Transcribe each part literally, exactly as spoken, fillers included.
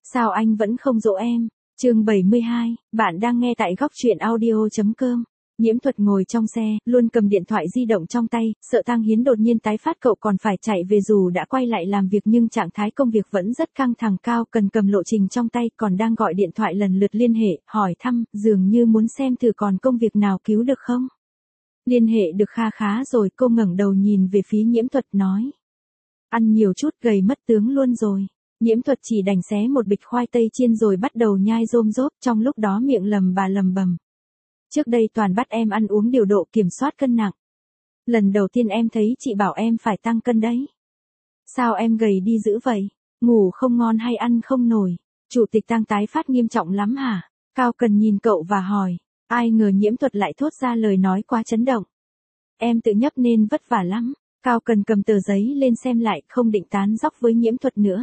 Sao anh vẫn không dỗ em? Chương bảy mươi hai, bạn đang nghe tại góc truyện audio chấm com. Nhiễm Thuật ngồi trong xe, luôn cầm điện thoại di động trong tay, sợ Tang Hiến đột nhiên tái phát cậu còn phải chạy về dù đã quay lại làm việc nhưng trạng thái công việc vẫn rất căng thẳng cao cần cầm lộ trình trong tay còn đang gọi điện thoại lần lượt liên hệ, hỏi thăm, dường như muốn xem thử còn công việc nào cứu được không. Liên hệ được kha khá rồi cô ngẩng đầu nhìn về phía Nhiễm Thuật nói. Ăn nhiều chút gầy mất tướng luôn rồi. Nhiễm Thuật chỉ đành xé một bịch khoai tây chiên rồi bắt đầu nhai rôm rốp trong lúc đó miệng lầm bà lầm bầm. Trước đây toàn bắt em ăn uống điều độ kiểm soát cân nặng. Lần đầu tiên em thấy chị bảo em phải tăng cân đấy. Sao em gầy đi dữ vậy? Ngủ không ngon hay ăn không nổi? Chủ tịch Tang tái phát nghiêm trọng lắm hả? Cao Cần nhìn cậu và hỏi. Ai ngờ Nhiễm Thuật lại thốt ra lời nói quá chấn động. Em tự nhấp nên vất vả lắm. Cao Cần cầm tờ giấy lên xem lại không định tán dóc với Nhiễm Thuật nữa.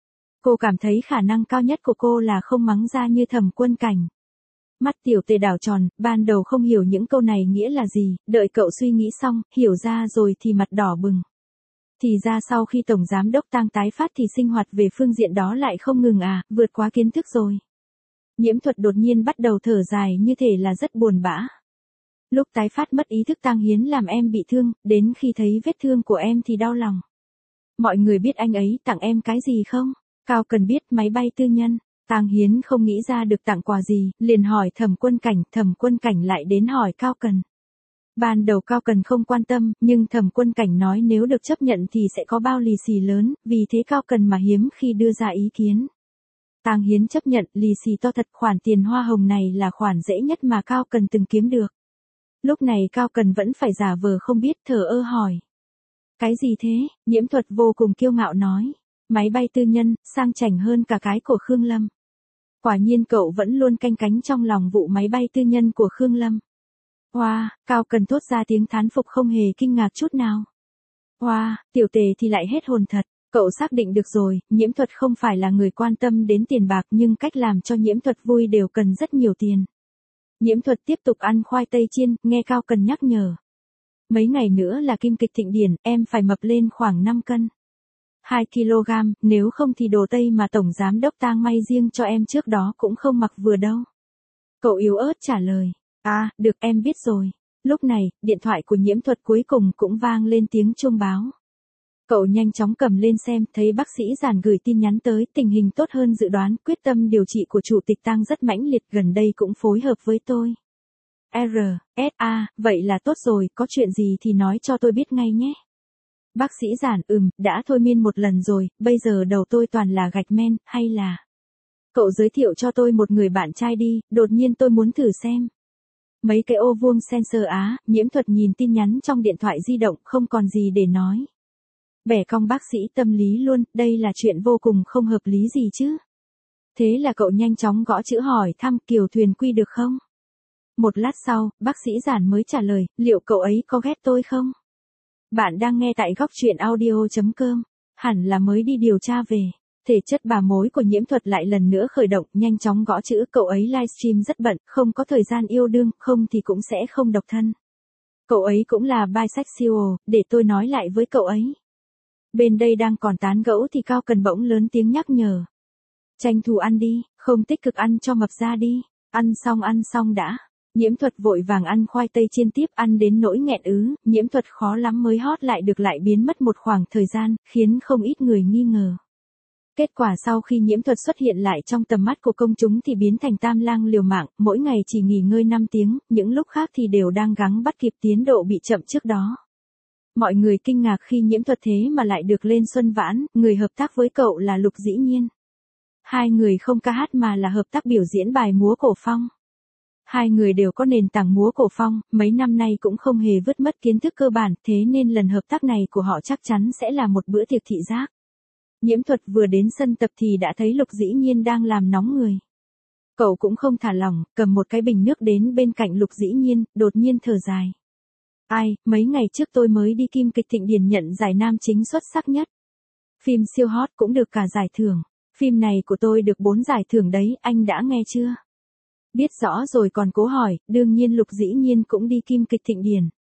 Cô cảm thấy khả năng cao nhất của cô là không mắng ra như Thẩm Quân Cảnh. Mắt tiểu tề đảo tròn, ban đầu không hiểu những câu này nghĩa là gì, đợi cậu suy nghĩ xong, hiểu ra rồi thì mặt đỏ bừng. Thì ra sau khi Tổng Giám Đốc Tang tái phát thì sinh hoạt về phương diện đó lại không ngừng à, vượt quá kiến thức rồi. Nhiễm Thuật đột nhiên bắt đầu thở dài như thể là rất buồn bã. Lúc tái phát mất ý thức Tang Hiến làm em bị thương, đến khi thấy vết thương của em thì đau lòng. Mọi người biết anh ấy tặng em cái gì không? Cao Cần biết máy bay tư nhân. Tang Hiến không nghĩ ra được tặng quà gì, liền hỏi Thẩm Quân Cảnh, Thẩm Quân Cảnh lại đến hỏi Cao Cần. Ban đầu Cao Cần không quan tâm, nhưng Thẩm Quân Cảnh nói nếu được chấp nhận thì sẽ có bao lì xì lớn, vì thế Cao Cần mà hiếm khi đưa ra ý kiến. Tang Hiến chấp nhận, lì xì to thật, khoản tiền hoa hồng này là khoản dễ nhất mà Cao Cần từng kiếm được. Lúc này Cao Cần vẫn phải giả vờ không biết, thờ ơ hỏi. Cái gì thế? Nhiễm Thuật vô cùng kiêu ngạo nói. Máy bay tư nhân, sang chảnh hơn cả cái của Khương Lâm. Quả nhiên cậu vẫn luôn canh cánh trong lòng vụ máy bay tư nhân của Khương Lâm. Hoa, wow, Cao Cần thốt ra tiếng thán phục không hề kinh ngạc chút nào. Hoa, wow, tiểu tề thì lại hết hồn thật, cậu xác định được rồi, Nhiễm Thuật không phải là người quan tâm đến tiền bạc nhưng cách làm cho Nhiễm Thuật vui đều cần rất nhiều tiền. Nhiễm Thuật tiếp tục ăn khoai tây chiên, nghe Cao Cần nhắc nhở. Mấy ngày nữa là kim kịch thịnh điển, em phải mập lên khoảng năm cân. hai ki lô gam, nếu không thì đồ Tây mà Tổng Giám Đốc Tang may riêng cho em trước đó cũng không mặc vừa đâu. Cậu yếu ớt trả lời. À, được em biết rồi. Lúc này, điện thoại của Nhiễm Thuật cuối cùng cũng vang lên tiếng chuông báo. Cậu nhanh chóng cầm lên xem, thấy bác sĩ Giản gửi tin nhắn tới, tình hình tốt hơn dự đoán, quyết tâm điều trị của Chủ tịch Tang rất mãnh liệt, gần đây cũng phối hợp với tôi. R, S A, vậy là tốt rồi, có chuyện gì thì nói cho tôi biết ngay nhé. Bác sĩ Giản, ừm, đã thôi miên một lần rồi, bây giờ đầu tôi toàn là gạch men, hay là... Cậu giới thiệu cho tôi một người bạn trai đi, đột nhiên tôi muốn thử xem. Mấy cái ô vuông sensor á, Nhiễm Thuật nhìn tin nhắn trong điện thoại di động, không còn gì để nói. Bẻ cong bác sĩ tâm lý luôn, đây là chuyện vô cùng không hợp lý gì chứ. Thế là cậu nhanh chóng gõ chữ hỏi thăm Kiều Thuyền Quy được không? Một lát sau, bác sĩ Giản mới trả lời, liệu cậu ấy có ghét tôi không? Bạn đang nghe tại góc truyện audio chấm com, hẳn là mới đi điều tra về. Thể chất bà mối của Nhiễm Thuật lại lần nữa khởi động, nhanh chóng gõ chữ, cậu ấy livestream rất bận, không có thời gian yêu đương, không thì cũng sẽ không độc thân. Cậu ấy cũng là bisexual, để tôi nói lại với cậu ấy. Bên đây đang còn tán gẫu thì Cao Cần bỗng lớn tiếng nhắc nhở. Tranh thủ ăn đi, không tích cực ăn cho mập ra đi, ăn xong ăn xong đã. Nhiễm Thuật vội vàng ăn khoai tây chiên tiếp, ăn đến nỗi nghẹn ứ, Nhiễm Thuật khó lắm mới hót lại được lại biến mất một khoảng thời gian, khiến không ít người nghi ngờ. Kết quả sau khi Nhiễm Thuật xuất hiện lại trong tầm mắt của công chúng thì biến thành tam lang liều mạng, mỗi ngày chỉ nghỉ ngơi năm tiếng, những lúc khác thì đều đang gắng bắt kịp tiến độ bị chậm trước đó. Mọi người kinh ngạc khi Nhiễm Thuật thế mà lại được lên Xuân Vãn, người hợp tác với cậu là Lục Dĩ Nhiên. Hai người không ca hát mà là hợp tác biểu diễn bài múa cổ phong. Hai người đều có nền tảng múa cổ phong, mấy năm nay cũng không hề vứt mất kiến thức cơ bản, thế nên lần hợp tác này của họ chắc chắn sẽ là một bữa tiệc thị giác. Nhiễm Thuật vừa đến sân tập thì đã thấy Lục Dĩ Nhiên đang làm nóng người. Cậu cũng không thả lỏng, cầm một cái bình nước đến bên cạnh Lục Dĩ Nhiên, đột nhiên thở dài. Ai, mấy ngày trước tôi mới đi kim kịch thịnh điển nhận giải nam chính xuất sắc nhất. Phim siêu hot cũng được cả giải thưởng. Phim này của tôi được bốn giải thưởng đấy, anh đã nghe chưa? Biết rõ rồi còn cố hỏi, đương nhiên Lục Dĩ Nhiên cũng đi kim kịch thịnh điển.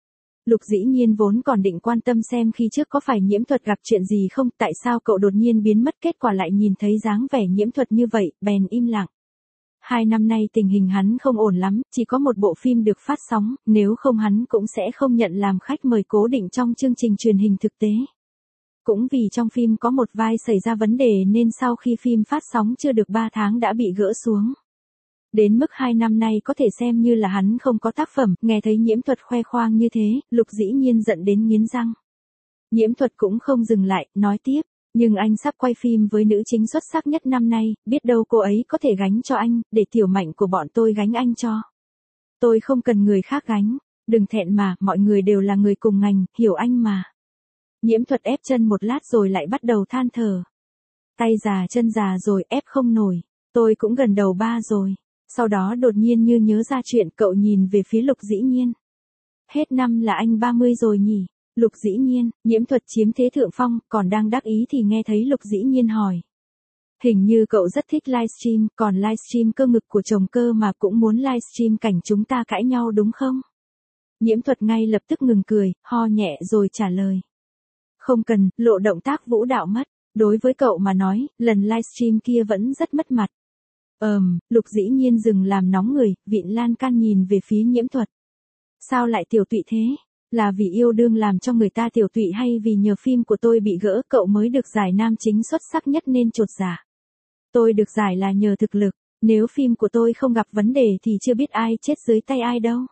Lục Dĩ Nhiên vốn còn định quan tâm xem khi trước có phải Nhiễm Thuật gặp chuyện gì không, tại sao cậu đột nhiên biến mất, kết quả lại nhìn thấy dáng vẻ Nhiễm Thuật như vậy, bèn im lặng. Hai năm nay tình hình hắn không ổn lắm, chỉ có một bộ phim được phát sóng, nếu không hắn cũng sẽ không nhận làm khách mời cố định trong chương trình truyền hình thực tế. Cũng vì trong phim có một vai xảy ra vấn đề nên sau khi phim phát sóng chưa được ba tháng đã bị gỡ xuống. Đến mức hai năm nay có thể xem như là hắn không có tác phẩm, nghe thấy Nhiễm Thuật khoe khoang như thế, Lục Dĩ Nhiên giận đến nghiến răng. Nhiễm Thuật cũng không dừng lại, nói tiếp, nhưng anh sắp quay phim với nữ chính xuất sắc nhất năm nay, biết đâu cô ấy có thể gánh cho anh, để Tiểu Mạnh của bọn tôi gánh anh cho. Tôi không cần người khác gánh, đừng thẹn mà, mọi người đều là người cùng ngành, hiểu anh mà. Nhiễm Thuật ép chân một lát rồi lại bắt đầu than thở. Tay già chân già rồi, ép không nổi, tôi cũng gần đầu ba rồi. Sau đó đột nhiên như nhớ ra chuyện, cậu nhìn về phía Lục Dĩ Nhiên. Hết năm là anh ba mươi rồi nhỉ? Lục Dĩ Nhiên, Nhiễm Thuật chiếm thế thượng phong, còn đang đắc ý thì nghe thấy Lục Dĩ Nhiên hỏi. Hình như cậu rất thích livestream, còn livestream cơ ngực của chồng cơ mà cũng muốn livestream cảnh chúng ta cãi nhau đúng không? Nhiễm Thuật ngay lập tức ngừng cười, ho nhẹ rồi trả lời. Không cần, lộ động tác vũ đạo mất, đối với cậu mà nói, lần livestream kia vẫn rất mất mặt. Ờm, Lục Dĩ Nhiên dừng làm nóng người, vịn lan can nhìn về phía Nhiễm Thuật. Sao lại tiểu tụy thế? Là vì yêu đương làm cho người ta tiểu tụy hay vì nhờ phim của tôi bị gỡ cậu mới được giải nam chính xuất sắc nhất nên chột dạ? Tôi được giải là nhờ thực lực, nếu phim của tôi không gặp vấn đề thì chưa biết ai chết dưới tay ai đâu.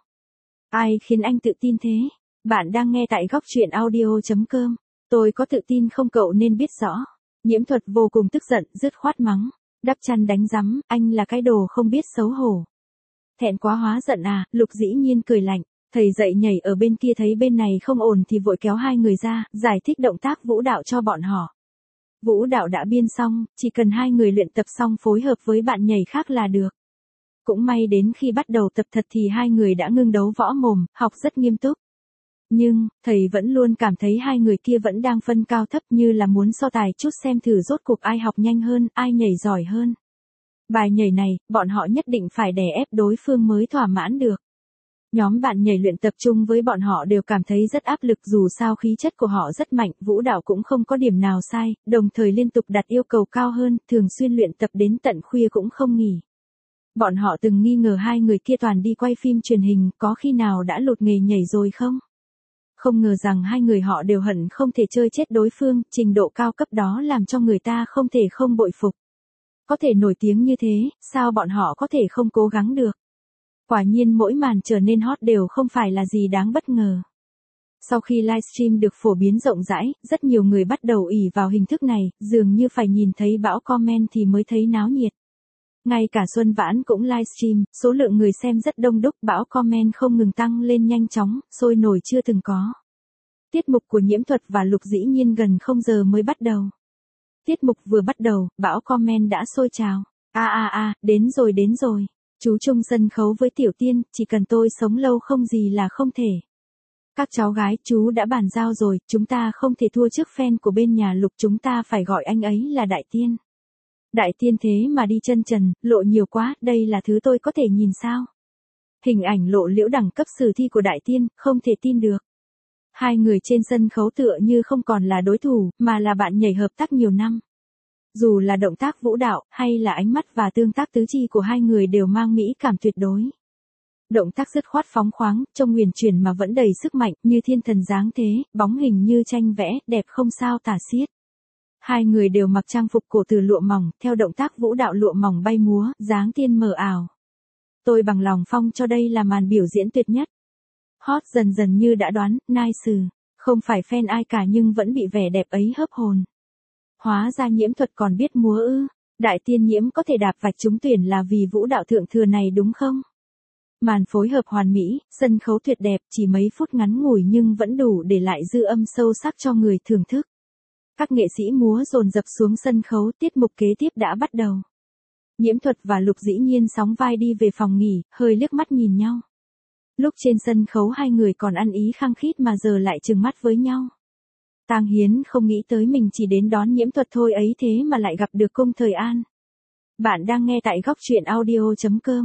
Ai khiến anh tự tin thế? Bạn đang nghe tại góc truyện audio chấm com. Tôi có tự tin không cậu nên biết rõ. Nhiễm Thuật vô cùng tức giận, dứt khoát mắng. Đắp chăn đánh rắm, anh là cái đồ không biết xấu hổ. Thẹn quá hóa giận à, Lục Dĩ Nhiên cười lạnh. Thầy dậy nhảy ở bên kia thấy bên này không ổn thì vội kéo hai người ra, giải thích động tác vũ đạo cho bọn họ. Vũ đạo đã biên xong, chỉ cần hai người luyện tập xong phối hợp với bạn nhảy khác là được. Cũng may đến khi bắt đầu tập thật thì hai người đã ngưng đấu võ mồm, học rất nghiêm túc. Nhưng, thầy vẫn luôn cảm thấy hai người kia vẫn đang phân cao thấp như là muốn so tài chút xem thử rốt cuộc ai học nhanh hơn, ai nhảy giỏi hơn. Bài nhảy này, bọn họ nhất định phải đè ép đối phương mới thỏa mãn được. Nhóm bạn nhảy luyện tập trung với bọn họ đều cảm thấy rất áp lực dù sao khí chất của họ rất mạnh, vũ đạo cũng không có điểm nào sai, đồng thời liên tục đặt yêu cầu cao hơn, thường xuyên luyện tập đến tận khuya cũng không nghỉ. Bọn họ từng nghi ngờ hai người kia toàn đi quay phim truyền hình, có khi nào đã lột nghề nhảy rồi không? Không ngờ rằng hai người họ đều hận không thể chơi chết đối phương, trình độ cao cấp đó làm cho người ta không thể không bội phục. Có thể nổi tiếng như thế, sao bọn họ có thể không cố gắng được? Quả nhiên mỗi màn trở nên hot đều không phải là gì đáng bất ngờ. Sau khi livestream được phổ biến rộng rãi, rất nhiều người bắt đầu ỷ vào hình thức này, dường như phải nhìn thấy bão comment thì mới thấy náo nhiệt. Ngay cả Xuân Vãn cũng livestream, số lượng người xem rất đông đúc, bão comment không ngừng tăng lên nhanh chóng, sôi nổi chưa từng có. Tiết mục của Nhiễm Thuật và Lục Dĩ Nhiên gần không giờ mới bắt đầu. Tiết mục vừa bắt đầu, bão comment đã sôi trào. A a a, đến rồi đến rồi. Chú chung sân khấu với Tiểu Tiên, chỉ cần tôi sống lâu không gì là không thể. Các cháu gái, chú đã bàn giao rồi, chúng ta không thể thua trước fan của bên nhà Lục, chúng ta phải gọi anh ấy là Đại Tiên. Đại Tiên thế mà đi chân trần, lộ nhiều quá, đây là thứ tôi có thể nhìn sao? Hình ảnh lộ liễu đẳng cấp sử thi của Đại Tiên, không thể tin được. Hai người trên sân khấu tựa như không còn là đối thủ, mà là bạn nhảy hợp tác nhiều năm. Dù là động tác vũ đạo, hay là ánh mắt và tương tác tứ chi của hai người đều mang mỹ cảm tuyệt đối. Động tác dứt khoát phóng khoáng, trông huyền chuyển mà vẫn đầy sức mạnh, như thiên thần dáng thế, bóng hình như tranh vẽ, đẹp không sao tả xiết. Hai người đều mặc trang phục cổ từ lụa mỏng, theo động tác vũ đạo lụa mỏng bay múa, dáng tiên mờ ảo. Tôi bằng lòng phong cho đây là màn biểu diễn tuyệt nhất. Hot dần dần như đã đoán, nice, không phải fan ai cả nhưng vẫn bị vẻ đẹp ấy hấp hồn. Hóa ra Nhiễm Thuật còn biết múa ư, Đại Tiên Nhiễm có thể đạp vạch trúng tuyển là vì vũ đạo thượng thừa này đúng không? Màn phối hợp hoàn mỹ, sân khấu tuyệt đẹp, chỉ mấy phút ngắn ngủi nhưng vẫn đủ để lại dư âm sâu sắc cho người thưởng thức. Các nghệ sĩ múa dồn dập xuống sân khấu, tiết mục kế tiếp đã bắt đầu. Nhiễm Thuật và Lục Dĩ Nhiên sóng vai đi về phòng nghỉ, hơi liếc mắt nhìn nhau. Lúc trên sân khấu hai người còn ăn ý khăng khít mà giờ lại trừng mắt với nhau. Tang Hiến không nghĩ tới mình chỉ đến đón Nhiễm Thuật thôi ấy thế mà lại gặp được Cung Thời An. Bạn đang nghe tại góc truyện audio chấm com.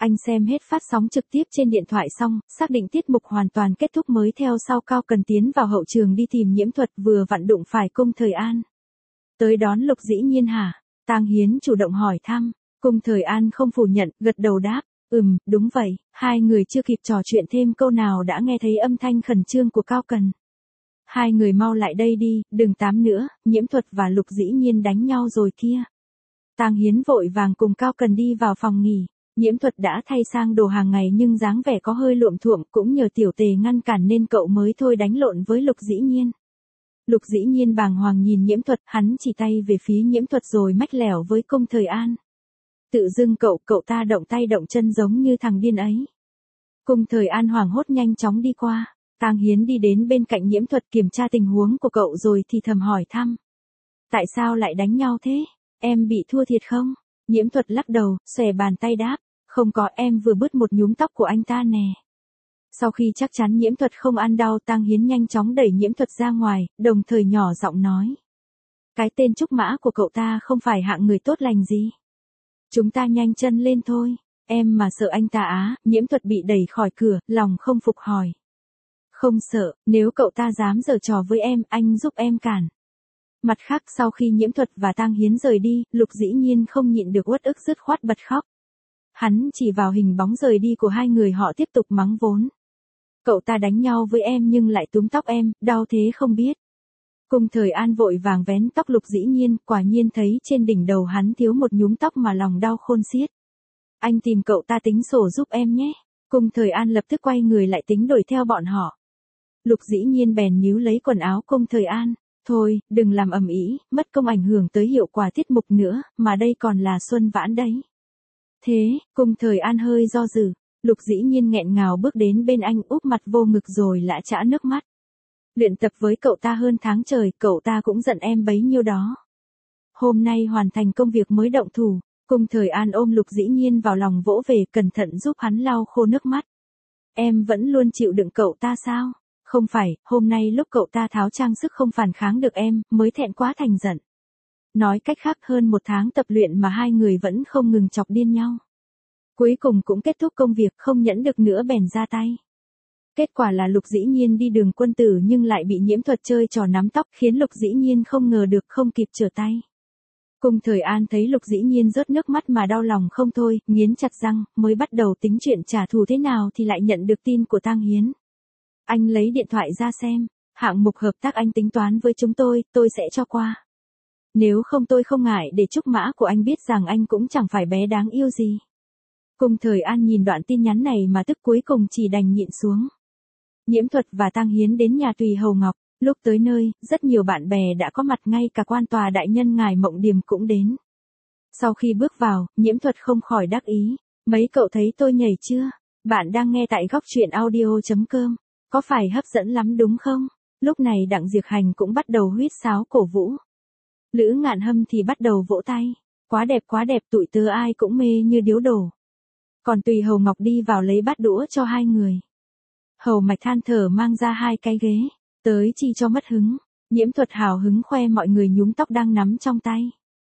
Anh xem hết phát sóng trực tiếp trên điện thoại xong, xác định tiết mục hoàn toàn kết thúc mới theo sau Cao Cần tiến vào hậu trường đi tìm Nhiễm Thuật, vừa vặn đụng phải Cung Thời An. Tới đón Lục Dĩ Nhiên hả? Tang Hiến chủ động hỏi thăm. Cung Thời An không phủ nhận, gật đầu đáp. Ừm, đúng vậy. Hai người chưa kịp trò chuyện thêm câu nào đã nghe thấy âm thanh khẩn trương của Cao Cần. Hai người mau lại đây đi, đừng tám nữa, Nhiễm Thuật và Lục Dĩ Nhiên đánh nhau rồi kia. Tang Hiến vội vàng cùng Cao Cần đi vào phòng nghỉ. Nhiễm Thuật đã thay sang đồ hàng ngày nhưng dáng vẻ có hơi luộm thuộm, cũng nhờ tiểu tề ngăn cản nên cậu mới thôi đánh lộn với Lục Dĩ Nhiên. Lục Dĩ Nhiên bàng hoàng nhìn Nhiễm Thuật, hắn chỉ tay về phía Nhiễm Thuật rồi mách lẻo với Cung Thời An. Tự dưng cậu, cậu ta động tay động chân giống như thằng điên ấy. Cung Thời An hoảng hốt nhanh chóng đi qua. Tang Hiến đi đến bên cạnh Nhiễm Thuật kiểm tra tình huống của cậu rồi thì thầm hỏi thăm. Tại sao lại đánh nhau thế? Em bị thua thiệt không? Nhiễm Thuật lắc đầu, xòe bàn tay đáp. Không có, em vừa bứt một nhúm tóc của anh ta nè. Sau khi chắc chắn Nhiễm Thuật không ăn đau, Tang Hiến nhanh chóng đẩy Nhiễm Thuật ra ngoài, đồng thời nhỏ giọng nói. Cái tên Trúc Mã của cậu ta không phải hạng người tốt lành gì. Chúng ta nhanh chân lên thôi. Em mà sợ anh ta á? Nhiễm Thuật bị đẩy khỏi cửa, lòng không phục hỏi. Không sợ, nếu cậu ta dám giở trò với em, anh giúp em cản. Mặt khác, sau khi Nhiễm Thuật và Tang Hiến rời đi, Lục Dĩ Nhiên không nhịn được uất ức dứt khoát bật khóc. Hắn chỉ vào hình bóng rời đi của hai người họ tiếp tục mắng vốn. Cậu ta đánh nhau với em nhưng lại túm tóc em, đau thế không biết. Cung Thời An vội vàng vén tóc Lục Dĩ Nhiên, quả nhiên thấy trên đỉnh đầu hắn thiếu một nhúm tóc mà lòng đau khôn xiết. Anh tìm cậu ta tính sổ giúp em nhé. Cung Thời An lập tức quay người lại tính đuổi theo bọn họ. Lục Dĩ Nhiên bèn níu lấy quần áo Cung Thời An. Thôi, đừng làm ầm ĩ, mất công ảnh hưởng tới hiệu quả tiết mục nữa, mà đây còn là Xuân Vãn đấy. Thế, Cung Thời An hơi do dự. Lục Dĩ Nhiên nghẹn ngào bước đến bên anh úp mặt vô ngực rồi lã chã nước mắt. Luyện tập với cậu ta hơn tháng trời, cậu ta cũng giận em bấy nhiêu đó. Hôm nay hoàn thành công việc mới động thủ. Cung Thời An ôm Lục Dĩ Nhiên vào lòng vỗ về, cẩn thận giúp hắn lau khô nước mắt. Em vẫn luôn chịu đựng cậu ta sao? Không phải, hôm nay lúc cậu ta tháo trang sức không phản kháng được em, mới thẹn quá thành giận. Nói cách khác, hơn một tháng tập luyện mà hai người vẫn không ngừng chọc điên nhau. Cuối cùng cũng kết thúc công việc, không nhẫn được nữa bèn ra tay. Kết quả là Lục Dĩ Nhiên đi đường quân tử nhưng lại bị Nhiễm Thuật chơi trò nắm tóc, khiến Lục Dĩ Nhiên không ngờ được, không kịp trở tay. Cung Thời An thấy Lục Dĩ Nhiên rớt nước mắt mà đau lòng không thôi, nghiến chặt răng, mới bắt đầu tính chuyện trả thù thế nào thì lại nhận được tin của Tang Hiến. Anh lấy điện thoại ra xem, hạng mục hợp tác anh tính toán với chúng tôi, tôi sẽ cho qua. Nếu không tôi không ngại để Trúc Mã của anh biết rằng anh cũng chẳng phải bé đáng yêu gì. Cung Thời An nhìn đoạn tin nhắn này mà tức cuối cùng chỉ đành nhịn xuống. Nhiễm Thuật và Tang Hiến đến nhà Tùy Hầu Ngọc, lúc tới nơi, rất nhiều bạn bè đã có mặt, ngay cả quan tòa đại nhân ngài Mộng Điềm cũng đến. Sau khi bước vào, Nhiễm Thuật không khỏi đắc ý. Mấy cậu thấy tôi nhảy chưa? Bạn đang nghe tại góc truyện audio chấm com. Có phải hấp dẫn lắm đúng không? Lúc này Đặng Diệc Hành cũng bắt đầu huýt sáo cổ vũ. Lữ Ngạn Hâm thì bắt đầu vỗ tay. Quá đẹp quá đẹp, tụi tớ ai cũng mê như điếu đổ. Còn Tùy Hầu Ngọc đi vào lấy bát đũa cho hai người. Hầu Mạch than thở mang ra hai cái ghế. Tới chi cho mất hứng. Nhiễm Thuật hào hứng khoe mọi người nhúm tóc đang nắm trong tay.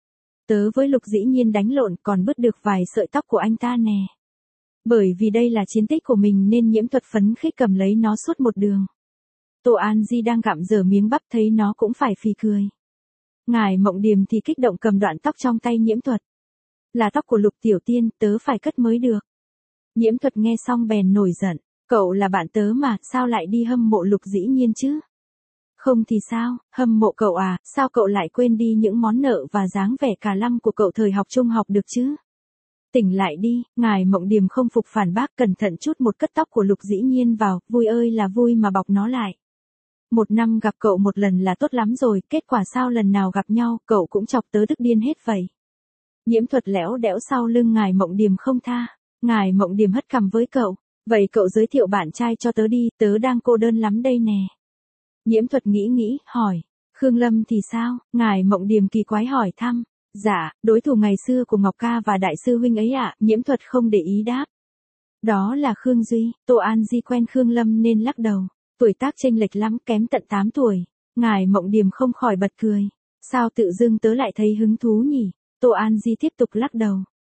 Tớ với Lục Dĩ Nhiên đánh lộn còn bứt được vài sợi tóc của anh ta nè. Bởi vì đây là chiến tích của mình nên Nhiễm Thuật phấn khích cầm lấy nó suốt một đường. Tô An Di đang gặm dở miếng bắp thấy nó cũng phải phì cười. Ngài Mộng Điềm thì kích động cầm đoạn tóc trong tay Nhiễm Thuật. Là tóc của Lục Tiểu Tiên, tớ phải cất mới được. Nhiễm Thuật nghe xong bèn nổi giận. Cậu là bạn tớ mà, sao lại đi hâm mộ Lục Dĩ Nhiên chứ? Không thì sao, hâm mộ cậu à, sao cậu lại quên đi những món nợ và dáng vẻ cà lăm của cậu thời học trung học được chứ? Tỉnh lại đi, ngài Mộng Điềm không phục phản bác, cẩn thận chút một cất tóc của Lục Dĩ Nhiên vào, vui ơi là vui mà bọc nó lại. Một năm gặp cậu một lần là tốt lắm rồi, kết quả sao lần nào gặp nhau, cậu cũng chọc tớ tức điên hết vậy. Nhiễm Thuật lẽo đẽo sau lưng ngài Mộng Điềm không tha, ngài Mộng Điềm hất cằm với cậu, vậy cậu giới thiệu bạn trai cho tớ đi, tớ đang cô đơn lắm đây nè. Nhiễm Thuật nghĩ nghĩ, hỏi, Khương Lâm thì sao, ngài Mộng Điềm kỳ quái hỏi thăm. Dạ, đối thủ ngày xưa của Ngọc Ca và đại sư huynh ấy ạ, Nhiễm Thuật không để ý đáp. Đó là Khương Duy, Tô An Di quen Khương Lâm nên lắc đầu, tuổi tác chênh lệch lắm, kém tận tám tuổi. Ngài Mộng Điềm không khỏi bật cười, sao tự dưng tớ lại thấy hứng thú nhỉ? Tô An Di tiếp tục lắc đầu,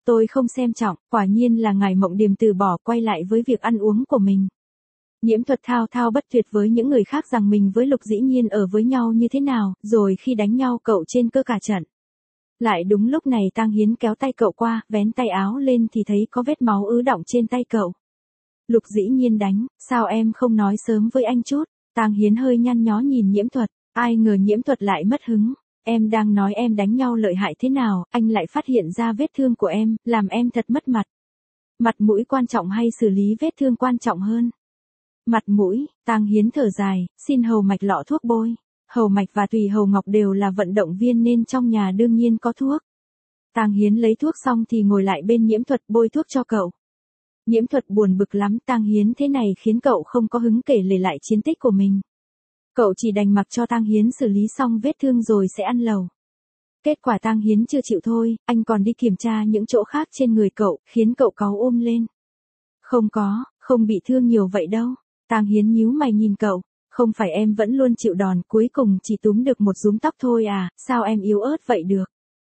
Tôi không xem trọng, quả nhiên là ngài Mộng Điềm từ bỏ quay lại với việc ăn uống của mình. Nhiễm Thuật thao thao bất tuyệt với những người khác rằng mình với Lục Dĩ Nhiên ở với nhau như thế nào, rồi khi đánh nhau cậu trên cơ cả trận. Lại đúng lúc này Tang Hiến kéo tay cậu qua, vén tay áo lên thì thấy có vết máu ứ đọng trên tay cậu. Lục Dĩ Nhiên đánh, sao em không nói sớm với anh chút? Tang Hiến hơi nhăn nhó nhìn Nhiễm Thuật, ai ngờ Nhiễm Thuật lại mất hứng. Em đang nói em đánh nhau lợi hại thế nào, anh lại phát hiện ra vết thương của em, làm em thật mất mặt. Mặt mũi quan trọng hay xử lý vết thương quan trọng hơn? Mặt mũi, Tang Hiến thở dài, xin Hầu Mạch lọ thuốc bôi. Hầu Mạch và Tùy Hầu Ngọc đều là vận động viên nên trong nhà đương nhiên có thuốc. Tang Hiến lấy thuốc xong thì ngồi lại bên Nhiễm Thuật bôi thuốc cho cậu. Nhiễm Thuật buồn bực lắm, Tang Hiến thế này khiến cậu không có hứng kể lể lại chiến tích của mình. Cậu chỉ đành mặc cho Tang Hiến xử lý xong vết thương rồi sẽ ăn lầu. Kết quả Tang Hiến chưa chịu thôi, anh còn đi kiểm tra những chỗ khác trên người cậu, khiến cậu cáu ôm lên. Không có, không bị thương nhiều vậy đâu. Tang Hiến nhíu mày nhìn cậu, không phải em vẫn luôn chịu đòn, cuối cùng chỉ túm được một rúm tóc thôi à, sao em yếu ớt vậy được?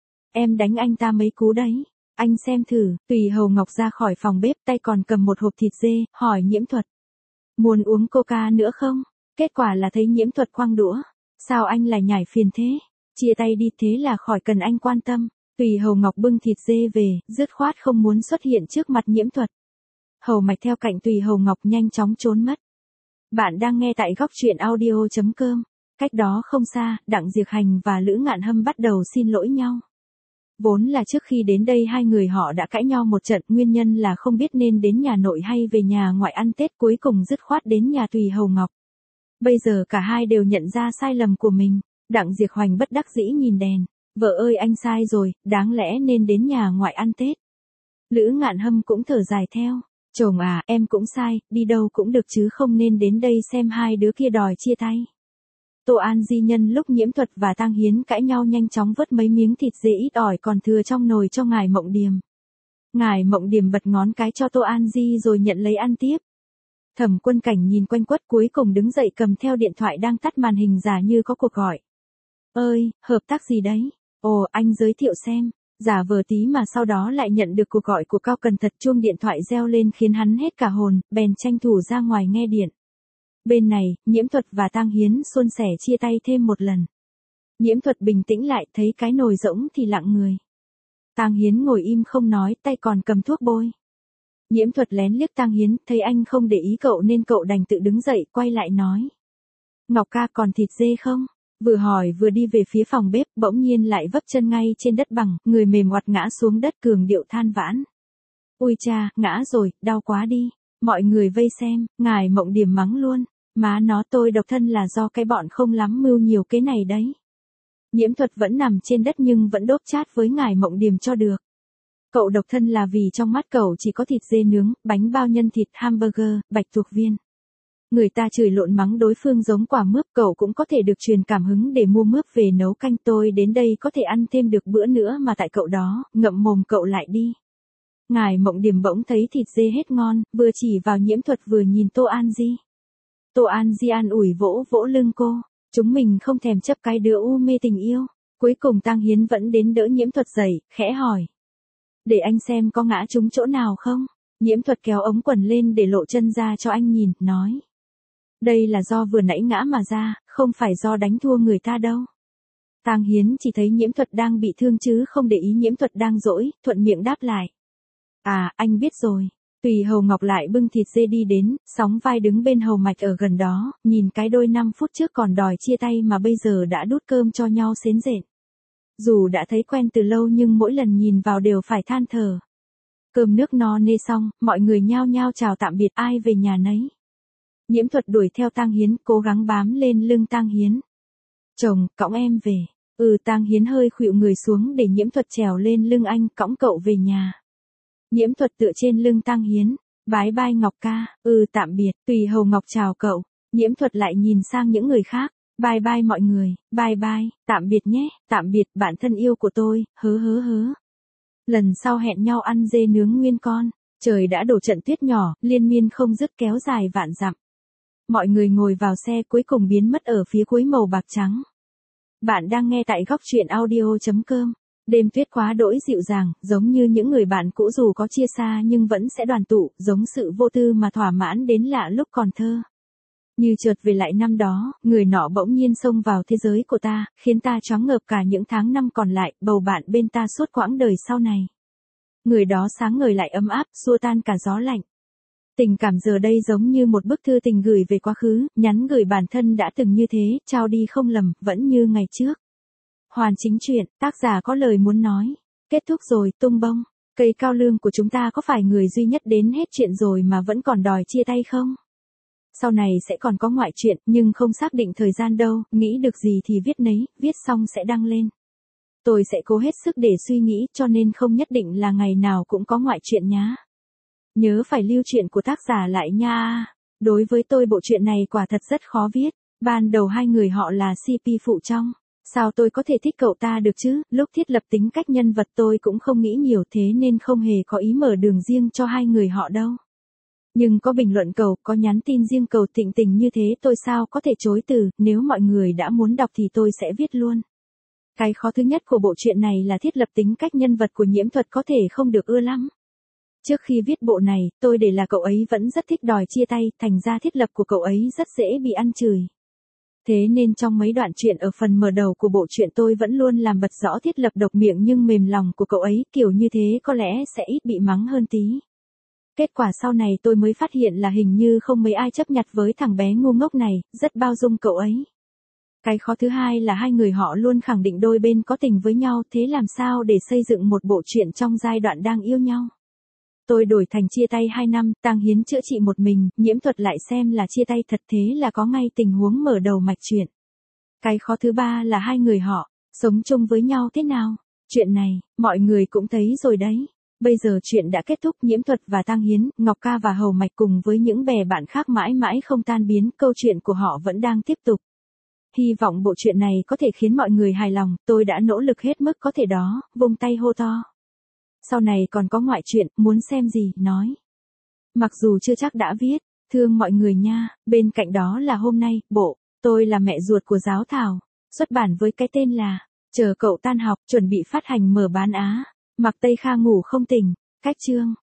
Em đánh anh ta mấy cú đấy. Anh xem thử. Tùy Hầu Ngọc ra khỏi phòng bếp, tay còn cầm một hộp thịt dê, hỏi Nhiễm Thuật. Muốn uống coca nữa không? Kết quả là thấy Nhiễm Thuật quăng đũa. Sao anh lại nhảy phiền thế? Chia tay đi, thế là khỏi cần anh quan tâm. Tùy Hầu Ngọc bưng thịt dê về, dứt khoát không muốn xuất hiện trước mặt Nhiễm Thuật. Hầu Mạch theo cạnh Tùy Hầu Ngọc nhanh chóng trốn mất. Bạn đang nghe tại góc truyện audio chấm com. Cách đó không xa, Đặng Diệc Hành và Lữ Ngạn Hâm bắt đầu xin lỗi nhau. Vốn là trước khi đến đây hai người họ đã cãi nhau một trận, nguyên nhân là không biết nên đến nhà nội hay về nhà ngoại ăn Tết, cuối cùng dứt khoát đến nhà Tùy Hầu Ngọc. Bây giờ cả hai đều nhận ra sai lầm của mình. Đặng Diệc Hoành bất đắc dĩ nhìn đèn. Vợ ơi, anh sai rồi, đáng lẽ nên đến nhà ngoại ăn Tết. Lữ Ngạn Hâm cũng thở dài theo. Chồng à, em cũng sai, đi đâu cũng được chứ không nên đến đây xem hai đứa kia đòi chia tay. Tô An Di nhân lúc Nhiễm Thuật và Tang Hiến cãi nhau nhanh chóng vớt mấy miếng thịt dê ít ỏi còn thừa trong nồi cho ngài Mộng Điềm. Ngài Mộng Điềm bật ngón cái cho Tô An Di rồi nhận lấy ăn tiếp. Thẩm Quân Cảnh nhìn quanh quất cuối cùng đứng dậy cầm theo điện thoại đang tắt màn hình giả như có cuộc gọi. Ơi, hợp tác gì đấy? Ồ, anh giới thiệu xem. Giả vờ tí mà sau đó lại nhận được cuộc gọi của Cao Cần Thật, chuông điện thoại reo lên khiến hắn hết cả hồn, bèn tranh thủ ra ngoài nghe điện. Bên này, Nhiễm Thuật và Tang Hiến suôn sẻ chia tay thêm một lần. Nhiễm Thuật bình tĩnh lại, thấy cái nồi rỗng thì lặng người. Tang Hiến ngồi im không nói, tay còn cầm thuốc bôi. Nhiễm Thuật lén liếc Tang Hiến, thấy anh không để ý cậu nên cậu đành tự đứng dậy, quay lại nói. Ngọc ca còn thịt dê không? Vừa hỏi vừa đi về phía phòng bếp, bỗng nhiên lại vấp chân ngay trên đất bằng, người mềm oặt ngã xuống đất cường điệu than vãn. Ui cha, ngã rồi, đau quá đi. Mọi người vây xem, ngài Mộng Điềm mắng luôn. Má nó, tôi độc thân là do cái bọn không lắm mưu nhiều cái này đấy. Nhiễm Thuật vẫn nằm trên đất nhưng vẫn đốp chát với ngài Mộng Điềm cho được. Cậu độc thân là vì trong mắt cậu chỉ có thịt dê nướng, bánh bao nhân thịt, hamburger, bạch tuộc viên. Người ta chửi lộn mắng đối phương giống quả mướp, cậu cũng có thể được truyền cảm hứng để mua mướp về nấu canh. Tôi đến đây có thể ăn thêm được bữa nữa mà tại cậu đó, ngậm mồm cậu lại đi. Ngài Mộng Điềm bỗng thấy thịt dê hết ngon, vừa chỉ vào Nhiễm Thuật vừa nhìn Tô An Di. Tô An Di an ủi vỗ vỗ lưng cô, chúng mình không thèm chấp cái đứa u mê tình yêu. Cuối cùng Tang Hiến vẫn đến đỡ Nhiễm Thuật dậy, khẽ hỏi. Để anh xem có ngã trúng chỗ nào không? Nhiễm Thuật kéo ống quần lên để lộ chân ra cho anh nhìn, nói. Đây là do vừa nãy ngã mà ra, không phải do đánh thua người ta đâu. Tang Hiến chỉ thấy Nhiễm Thuật đang bị thương chứ không để ý Nhiễm Thuật đang dỗi, thuận miệng đáp lại. À, anh biết rồi. Tùy Hầu Ngọc lại bưng thịt dê đi đến, sóng vai đứng bên Hầu Mạch ở gần đó, nhìn cái đôi năm phút trước còn đòi chia tay mà bây giờ đã đút cơm cho nhau xến rện. Dù đã thấy quen từ lâu nhưng mỗi lần nhìn vào đều phải than thở. Cơm nước no nê xong, mọi người nhao nhao chào tạm biệt, ai về nhà nấy. Nhiễm Thuật đuổi theo Tang Hiến, cố gắng bám lên lưng Tang Hiến. Chồng, cõng em về. Ừ, Tang Hiến hơi khuỵu người xuống để Nhiễm Thuật trèo lên lưng anh, cõng cậu về nhà. Nhiễm Thuật tựa trên lưng Tang Hiến. Bái bai Ngọc ca, ừ tạm biệt. Tùy Hầu Ngọc chào cậu. Nhiễm Thuật lại nhìn sang những người khác. Bye bye mọi người, bye bye, tạm biệt nhé, tạm biệt bạn thân yêu của tôi, hớ hớ hớ. Lần sau hẹn nhau ăn dê nướng nguyên con. Trời đã đổ trận tuyết nhỏ, liên miên không dứt kéo dài vạn dặm. Mọi người ngồi vào xe cuối cùng biến mất ở phía cuối màu bạc trắng. Bạn đang nghe tại góc truyện audio chấm com. Đêm tuyết quá đỗi dịu dàng, giống như những người bạn cũ dù có chia xa nhưng vẫn sẽ đoàn tụ, giống sự vô tư mà thỏa mãn đến lạ lúc còn thơ. Như chợt về lại năm đó, người nọ bỗng nhiên xông vào thế giới của ta, khiến ta choáng ngợp cả những tháng năm còn lại, bầu bạn bên ta suốt quãng đời sau này. Người đó sáng ngời lại ấm áp, xua tan cả gió lạnh. Tình cảm giờ đây giống như một bức thư tình gửi về quá khứ, nhắn gửi bản thân đã từng như thế, trao đi không lầm, vẫn như ngày trước. Hoàn chính truyện, tác giả có lời muốn nói. Kết thúc rồi, tung bông. Cây cao lương của chúng ta có phải người duy nhất đến hết chuyện rồi mà vẫn còn đòi chia tay không? Sau này sẽ còn có ngoại truyện, nhưng không xác định thời gian đâu, nghĩ được gì thì viết nấy, viết xong sẽ đăng lên. Tôi sẽ cố hết sức để suy nghĩ, cho nên không nhất định là ngày nào cũng có ngoại truyện nhá. Nhớ phải lưu truyện của tác giả lại nha. Đối với tôi bộ truyện này quả thật rất khó viết. Ban đầu hai người họ là xê pê phụ trong. Sao tôi có thể thích cậu ta được chứ? Lúc thiết lập tính cách nhân vật tôi cũng không nghĩ nhiều, thế nên không hề có ý mở đường riêng cho hai người họ đâu. Nhưng có bình luận cầu, có nhắn tin riêng cầu Thịnh Tình như thế tôi sao có thể chối từ, nếu mọi người đã muốn đọc thì tôi sẽ viết luôn. Cái khó thứ nhất của bộ truyện này là thiết lập tính cách nhân vật của Nhiễm Thuật có thể không được ưa lắm. Trước khi viết bộ này, tôi để là cậu ấy vẫn rất thích đòi chia tay, thành ra thiết lập của cậu ấy rất dễ bị ăn chửi. Thế nên trong mấy đoạn truyện ở phần mở đầu của bộ truyện tôi vẫn luôn làm bật rõ thiết lập độc miệng nhưng mềm lòng của cậu ấy, kiểu như thế có lẽ sẽ ít bị mắng hơn tí. Kết quả sau này tôi mới phát hiện là hình như không mấy ai chấp nhặt với thằng bé ngu ngốc này, rất bao dung cậu ấy. Cái khó thứ hai là hai người họ luôn khẳng định đôi bên có tình với nhau, thế làm sao để xây dựng một bộ truyện trong giai đoạn đang yêu nhau. Tôi đổi thành chia tay hai năm, Tang Hiến chữa trị một mình, Nhiễm Thuật lại xem là chia tay thật, thế là có ngay tình huống mở đầu mạch truyện. Cái khó thứ ba là hai người họ, sống chung với nhau thế nào? Chuyện này, mọi người cũng thấy rồi đấy. Bây giờ chuyện đã kết thúc, Nhiễm Thuật và Tang Hiến, Ngọc Ca và Hầu Mạch cùng với những bè bạn khác mãi mãi không tan biến, câu chuyện của họ vẫn đang tiếp tục. Hy vọng bộ truyện này có thể khiến mọi người hài lòng, tôi đã nỗ lực hết mức có thể đó, vung tay hô to. Sau này còn có ngoại truyện, muốn xem gì, nói. Mặc dù chưa chắc đã viết, thương mọi người nha, bên cạnh đó là hôm nay, bộ, tôi là mẹ ruột của Giáo Thảo, xuất bản với cái tên là, chờ cậu tan học, chuẩn bị phát hành mở bán Á, Mặc Tây Kha ngủ không tỉnh, cách chương.